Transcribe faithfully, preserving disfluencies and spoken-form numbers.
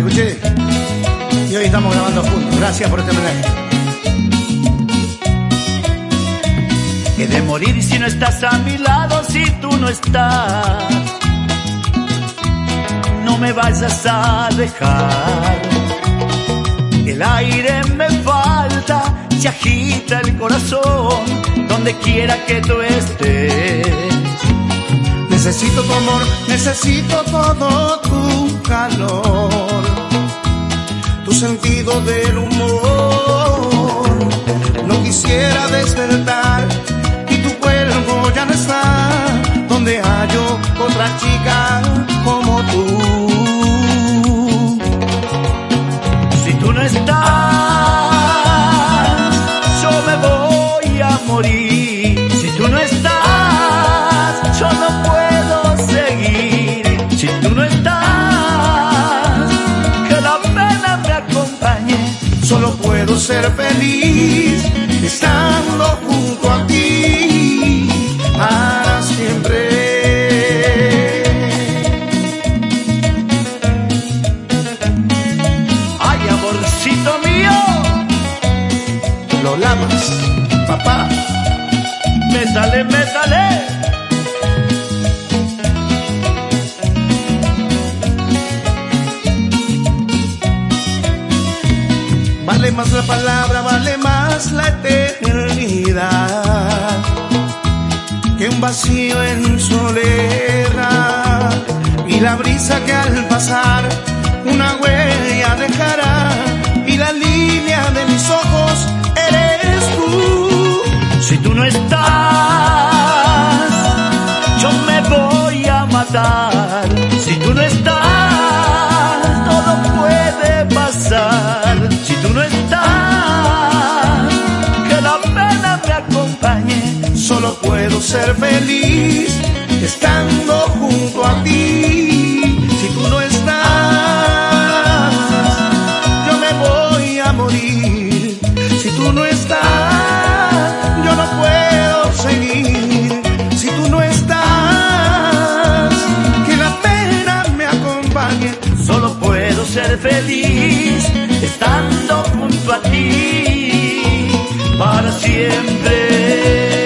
escuché y hoy estamos grabando juntos. Gracias por este homenaje. He de morir si no estás a mi lado, si tú no estás. No me vayas a dejar. El aire me falta, se agita el corazón, donde quiera que tú estés. Necesito tu amor, necesito todo tu calor, tu sentido del humor. No quisiera despertar y tu cuerpo ya no está, donde hallo otra chica como tú. Si tú no estás, yo me voy a morir. Si tú no estás, yo no puedo seguir. Si tú no estás, que la pena me acompañe. Solo puedo ser feliz estando junto a ti para siempre. Ay, amorcito mío, Lo lamas, papá. métale, métale. Vale más la palabra, vale más la eternidad que un vacío en soledad. Y la brisa que al pasar una huella dejará, y la línea de mis ojos eres tú. Si tú no estás, yo me voy a matar. Si tú no estás, todo puede pasar. Si tú no estás, que la pena me acompañe. Solo puedo ser feliz estando junto a ti. Si tú no estás, yo me voy a morir. Si tú no estás, yo no puedo seguir. Si tú no estás, que la pena me acompañe. Solo puedo ser feliz estando junto a ti para siempre.